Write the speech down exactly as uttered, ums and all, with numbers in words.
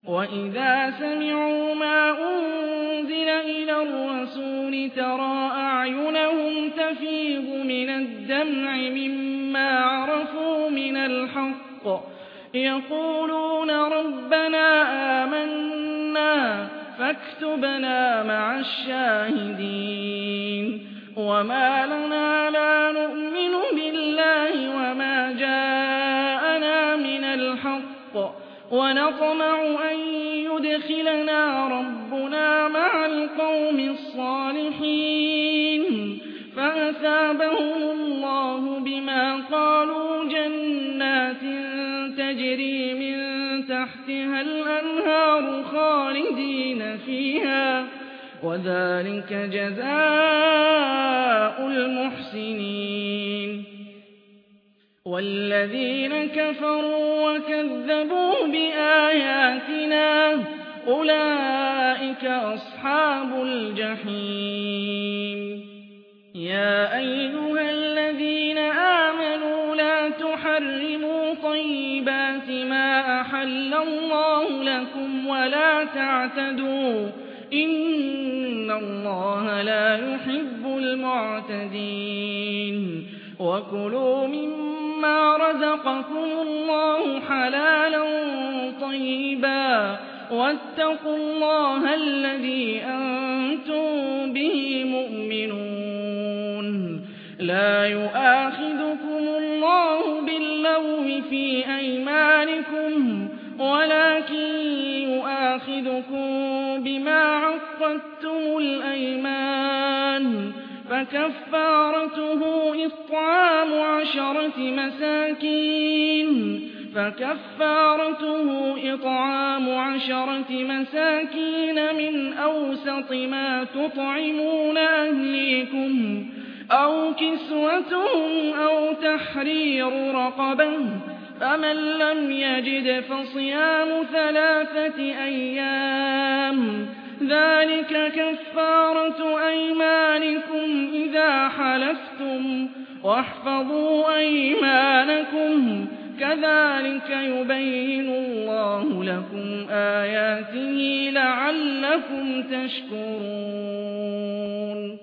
وَإِذَا سَمِعُوا مَا أُنزِلَ إِلَى الرَّسُولِ تَرَىٰ أَعْيُنَهُمْ تَفِيضُ مِنَ الدَّمْعِ مِمَّا عَرَفُوا مِنَ الْحَقِّ يَقُولُونَ رَبَّنَا آمَنَّا فَاكْتُبْنَا مَعَ الشَّاهِدِينَ وَمَا لَنَا لَا نُؤْمِنُ بِاللَّهِ وَمَا جَاءَنَا مِنَ الْحَقِّ وَنَطْمَعُ أَن يُدْخِلَنَا رَبُّنَا مَعَ الْقَوْمِ الصَّالِحِينَ فَأَثَابَهُمُ اللَّهُ بِمَا قَالُوا جَنَّاتٍ تَجْرِي مِن تَحْتِهَا الْأَنْهَارُ خَالِدِينَ فِيهَا ۚ وَذَٰلِكَ جَزَاءُ الْمُحْسِنِينَ وَالَّذِينَ كَفَرُوا وَكَذَّبُوا بِآيَاتِنَا أُولَٰئِكَ أَصْحَابُ الْجَحِيمِ يَا أَيُّهَا الَّذِينَ آمَنُوا لَا تُحَرِّمُوا طَيِّبَاتِ مَا أَحَلَّ اللَّهُ لَكُمْ وَلَا تَعْتَدُوا ۚ إِنَّ اللَّهَ لَا يُحِبُّ الْمُعْتَدِينَ وَكُلُوا مِمَّا رَزَقَكُمُ اللَّهُ حَلَالًا طَيِّبًا وَاتَّقُوا اللَّهَ الَّذِي أَنتُم بِهِ مُؤْمِنُونَ لَا يُؤَاخِذُكُمُ اللَّهُ بِاللَّغْوِ فِي أَيْمَانِكُمْ وَلَٰكِن يُؤَاخِذُكُم بِمَا عَقَّدتُّمُ الْأَيْمَانَ فَكَفَّارَتُهُ إِطْعَامُ عَشَرَةِ مَسَاكِينَ فَكَفَّارَتُهُ إِطْعَامُ عَشَرَةِ مَسَاكِينَ مِنْ أَوْسَطِ مَا تُطْعِمُونَ أَهْلِيكُمْ أَوْ كِسْوَتُهُمْ أَوْ تَحْرِيرُ رَقَبَةٍ ۖ فَمَن لَّمْ يَجِدْ فَصِيَامُ ثَلَاثَةِ أَيَّامٍ ۚ ذَٰلِكَ كَفَّارَةُ أَيْمَانِكُمْ إِذَا حَلَفْتُمْ ۚ وَاحْفَظُوا أَيْمَانَكُمْ ۚ كَذَٰلِكَ يُبَيِّنُ اللَّهُ لَكُمْ آيَاتِهِ لَعَلَّكُمْ تَشْكُرُونَ